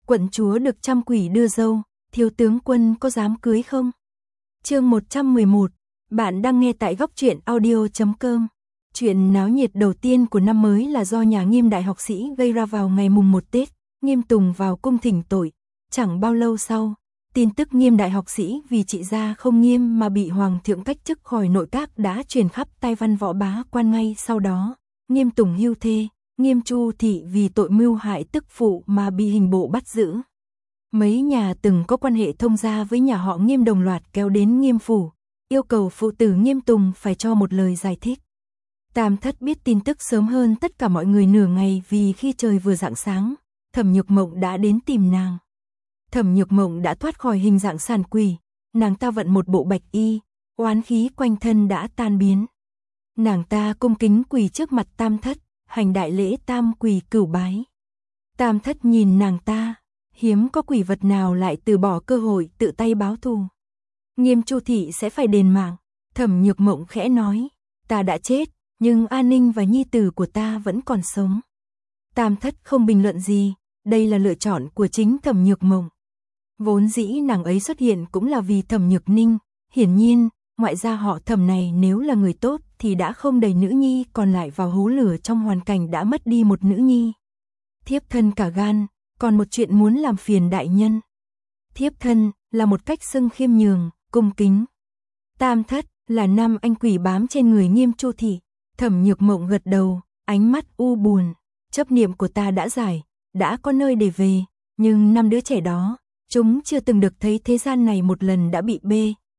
Quận chúa được trăm quỷ đưa dâu, thiếu tướng quân có dám cưới không? Chương 111, bạn đang nghe tại góc truyện audio.com. Chuyện náo nhiệt đầu tiên của năm mới là do nhà Nghiêm đại học sĩ gây ra vào ngày mùng 1 Tết, Nghiêm Tùng vào cung thỉnh tội. Chẳng bao lâu sau, tin tức Nghiêm đại học sĩ vì trị gia không nghiêm mà bị hoàng thượng cách chức khỏi nội các đã truyền khắp tai văn võ bá quan ngay sau đó. Nghiêm Tùng hưu thê, Nghiêm Chu Thị vì tội mưu hại tức phụ mà bị hình bộ bắt giữ. Mấy nhà từng có quan hệ thông gia với nhà họ Nghiêm đồng loạt kéo đến Nghiêm phủ, yêu cầu phụ tử Nghiêm Tùng phải cho một lời giải thích. Tam Thất biết tin tức sớm hơn tất cả mọi người nửa ngày vì khi trời vừa rạng sáng, Thẩm Nhược Mộng đã đến tìm nàng. Thẩm Nhược Mộng đã thoát khỏi hình dạng sản quỷ, nàng ta vận một bộ bạch y, oán khí quanh thân đã tan biến. Nàng ta cung kính quỳ trước mặt Tam Thất, hành đại lễ tam quỳ cửu bái. Tam Thất nhìn nàng ta, hiếm có quỷ vật nào lại từ bỏ cơ hội tự tay báo thù. Nghiêm Chu Thị sẽ phải đền mạng. Thẩm Nhược Mộng khẽ nói, ta đã chết, nhưng An Ninh và nhi tử của ta vẫn còn sống. Tam Thất không bình luận gì, đây là lựa chọn của chính Thẩm Nhược Mộng. Vốn dĩ nàng ấy xuất hiện cũng là vì Thẩm Nhược Ninh, hiển nhiên, ngoại gia họ Thẩm này nếu là người tốt thì đã không đẩy nữ nhi còn lại vào hố lửa trong hoàn cảnh đã mất đi một nữ nhi. Thiếp thân cả gan, còn một chuyện muốn làm phiền đại nhân. Thiếp thân là một cách xưng khiêm nhường, cung kính. Tam Thất là nam anh quỷ bám trên người Nghiêm Chu Thị. Thẩm Nhược Mộng gật đầu, ánh mắt u buồn. Chấp niệm của ta đã giải, đã có nơi để về, nhưng 5 đứa trẻ đó, chúng chưa từng được thấy thế gian này một lần đã bị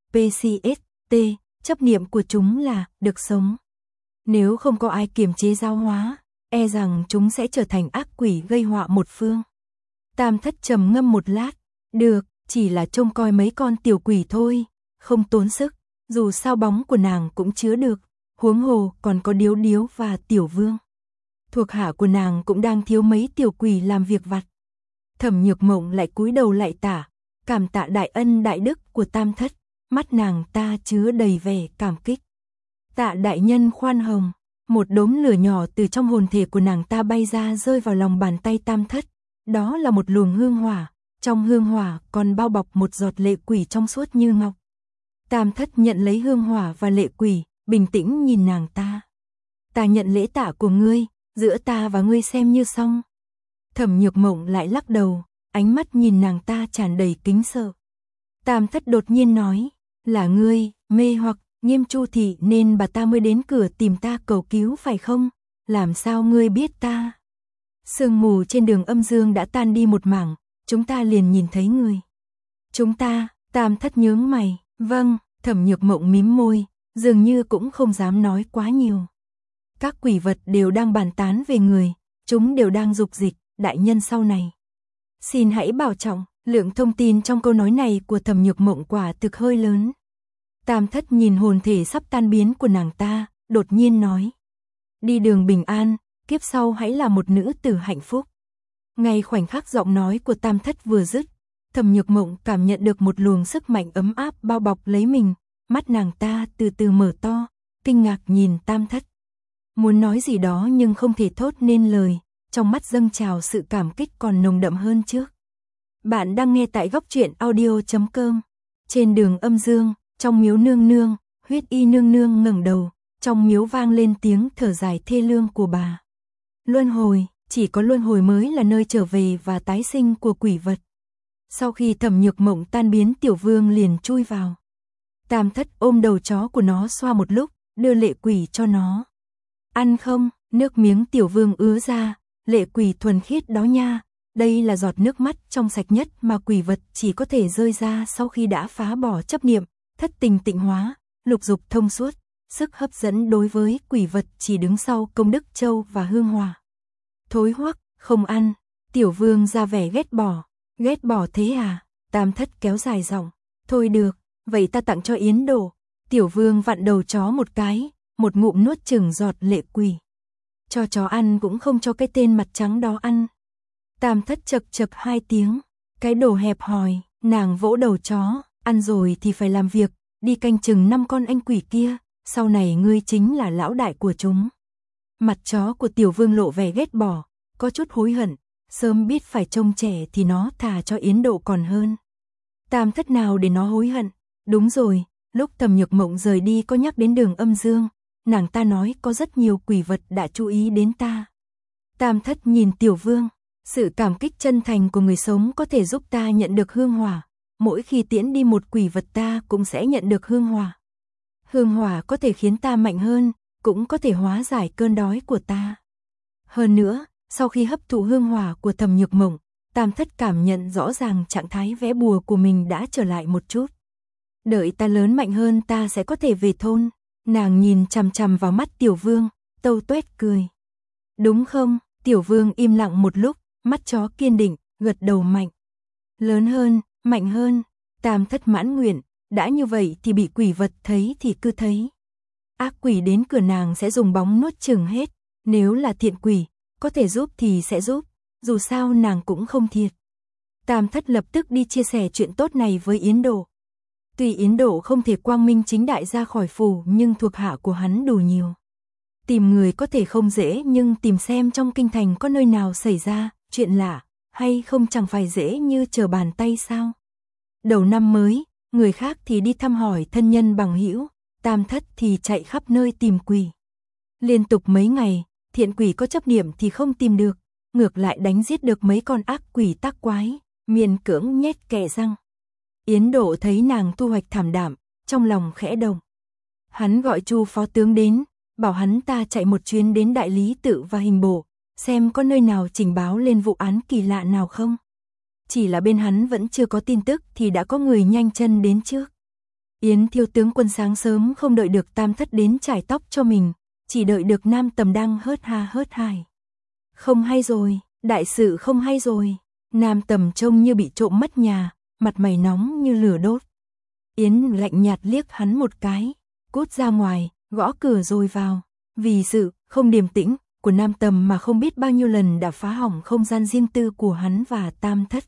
PCST, chấp niệm của chúng là được sống. Nếu không có ai kiềm chế giáo hóa, e rằng chúng sẽ trở thành ác quỷ gây họa một phương. Tam Thất trầm ngâm một lát, được, chỉ là trông coi mấy con tiểu quỷ thôi, không tốn sức, dù sao bóng của nàng cũng chứa được, huống hồ còn có Điếu Điếu và Tiểu Vương. Thuộc hạ của nàng cũng đang thiếu mấy tiểu quỷ làm việc vặt. Thẩm Nhược Mộng lại cúi đầu lạy tả, cảm tạ đại ân đại đức của Tam Thất, mắt nàng ta chứa đầy vẻ cảm kích. Tạ đại nhân khoan hồng, một đốm lửa nhỏ từ trong hồn thể của nàng ta bay ra rơi vào lòng bàn tay Tam Thất. Đó là một luồng hương hỏa, trong hương hỏa còn bao bọc một giọt lệ quỷ trong suốt như ngọc. Tam Thất nhận lấy hương hỏa và lệ quỷ, bình tĩnh nhìn nàng ta. Ta nhận lễ tạ của ngươi, giữa ta và ngươi xem như xong. Thẩm Nhược Mộng lại lắc đầu, ánh mắt nhìn nàng ta tràn đầy kính sợ. Tam Thất đột nhiên nói, là ngươi, mê hoặc, Nghiêm Chu Thị nên bà ta mới đến cửa tìm ta cầu cứu phải không? Làm sao ngươi biết ta? Sương mù trên đường âm dương đã tan đi một mảng, chúng ta liền nhìn thấy người. Chúng ta, Tam Thất nhướng mày, vâng, Thẩm Nhược Mộng mím môi, dường như cũng không dám nói quá nhiều. Các quỷ vật đều đang bàn tán về người, chúng đều đang dục dịch, đại nhân sau này. Xin hãy bảo trọng, lượng thông tin trong câu nói này của Thẩm Nhược Mộng quả thực hơi lớn. Tam Thất nhìn hồn thể sắp tan biến của nàng ta, đột nhiên nói. Đi đường bình an, kiếp sau hãy là một nữ tử hạnh phúc. Ngay khoảnh khắc giọng nói của Tam Thất vừa dứt, Thẩm Nhược Mộng cảm nhận được một luồng sức mạnh ấm áp bao bọc lấy mình, mắt nàng ta từ từ mở to, kinh ngạc nhìn Tam Thất. Muốn nói gì đó nhưng không thể thốt nên lời, trong mắt dâng trào sự cảm kích còn nồng đậm hơn trước. Bạn đang nghe tại góc truyện audio.com. Trên đường âm dương, trong miếu nương nương, Huyết Y nương nương ngẩng đầu, trong miếu vang lên tiếng thở dài thê lương của bà. Luân hồi, chỉ có luân hồi mới là nơi trở về và tái sinh của quỷ vật. Sau khi Thẩm Nhược Mộng tan biến, Tiểu Vương liền chui vào. Tam Thất ôm đầu chó của nó xoa một lúc, đưa lệ quỷ cho nó. Ăn không? Nước miếng Tiểu Vương ứa ra, lệ quỷ thuần khiết đó nha. Đây là giọt nước mắt trong sạch nhất mà quỷ vật chỉ có thể rơi ra sau khi đã phá bỏ chấp niệm, thất tình tịnh hóa, lục dục thông suốt. Sức hấp dẫn đối với quỷ vật chỉ đứng sau công đức châu và hương hỏa. Thối hoắc, không ăn. Tiểu Vương ra vẻ ghét bỏ. Ghét bỏ thế à? Tam Thất kéo dài giọng. Thôi được, vậy ta tặng cho Yến Đổ. Tiểu Vương vặn đầu chó một cái, một ngụm nuốt chửng giọt lệ quỷ. Cho chó ăn cũng không cho cái tên mặt trắng đó ăn. Tam Thất chật chật 2 tiếng. Cái đồ hẹp hòi, nàng vỗ đầu chó. Ăn rồi thì phải làm việc, đi canh chừng 5 con anh quỷ kia. Sau này ngươi chính là lão đại của chúng. Mặt chó của Tiểu Vương lộ vẻ ghét bỏ, có chút hối hận, Sớm biết phải trông trẻ thì nó thà cho Yến Độ còn hơn. Tam Thất nào để nó hối hận. Đúng rồi, lúc Thẩm Nhược Mộng rời đi có nhắc đến Đường Âm Dương, nàng ta nói có rất nhiều quỷ vật đã chú ý đến ta. Tam Thất nhìn Tiểu Vương, sự cảm kích chân thành của người sống có thể giúp ta nhận được hương hỏa, mỗi khi tiễn đi một quỷ vật ta cũng sẽ nhận được hương hỏa. Hương hỏa có thể khiến ta mạnh hơn, cũng có thể hóa giải cơn đói của ta. Hơn nữa, sau khi hấp thụ hương hỏa của Thẩm Nhược Mộng, Tam Thất cảm nhận rõ ràng trạng thái vẽ bùa của mình đã trở lại một chút. Đợi ta lớn mạnh hơn ta sẽ có thể về thôn. Nàng nhìn chằm chằm vào mắt Tiểu Vương, tâu tuét cười. Đúng không? Tiểu Vương im lặng một lúc, mắt chó kiên định, gật đầu mạnh. Lớn hơn, mạnh hơn. Tam Thất mãn nguyện, đã như vậy thì bị quỷ vật thấy thì cứ thấy. Ác quỷ đến cửa nàng sẽ dùng bóng nuốt chửng hết, nếu là thiện quỷ, có thể giúp thì sẽ giúp, dù sao nàng cũng không thiệt. Tam Thất lập tức đi chia sẻ chuyện tốt này với Yến Độ. Tuy Yến Độ không thể quang minh chính đại ra khỏi phủ nhưng thuộc hạ của hắn đủ nhiều. Tìm người có thể không dễ nhưng tìm xem trong kinh thành có nơi nào xảy ra chuyện lạ hay không chẳng phải dễ như trở bàn tay sao. Đầu năm mới, người khác thì đi thăm hỏi thân nhân bằng hữu, Tam Thất thì chạy khắp nơi tìm quỷ. Liên tục mấy ngày, thiện quỷ có chấp niệm thì không tìm được, ngược lại đánh giết được mấy con ác quỷ tác quái, miễn cưỡng nhét kẽ răng. Yến Độ thấy nàng thu hoạch thảm đạm, trong lòng khẽ động. Hắn gọi Chu phó tướng đến, bảo hắn ta chạy một chuyến đến Đại Lý Tự và Hình Bộ, xem có nơi nào trình báo lên vụ án kỳ lạ nào không. Chỉ là bên hắn vẫn chưa có tin tức thì đã có người nhanh chân đến trước. Yến Thiếu tướng quân sáng sớm không đợi được Tam Thất đến chải tóc cho mình, chỉ đợi được Nam Tầm đang hớt ha hớt hải. Không hay rồi, đại sự không hay rồi. Nam Tầm trông như bị trộm mất nhà, mặt mày nóng như lửa đốt. Yến lạnh nhạt liếc hắn một cái, cút ra ngoài, gõ cửa rồi vào. Vì sự không điềm tĩnh của Nam Tầm mà không biết bao nhiêu lần đã phá hỏng không gian riêng tư của hắn và Tam Thất.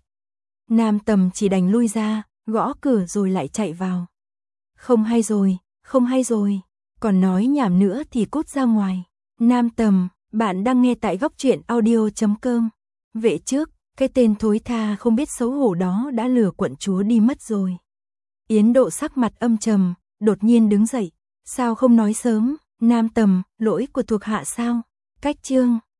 Nam Tầm chỉ đành lui ra, gõ cửa rồi lại chạy vào. Không hay rồi, không hay rồi, còn nói nhảm nữa thì cút ra ngoài. Nam Tầm, bạn đang nghe tại Góc Truyện Audio.com. Vệ trước, cái tên thối tha không biết xấu hổ đó đã lừa quận chúa đi mất rồi. Yến Độ sắc mặt âm trầm, đột nhiên đứng dậy. Sao không nói sớm, Nam Tầm, lỗi của thuộc hạ sao? Cách chương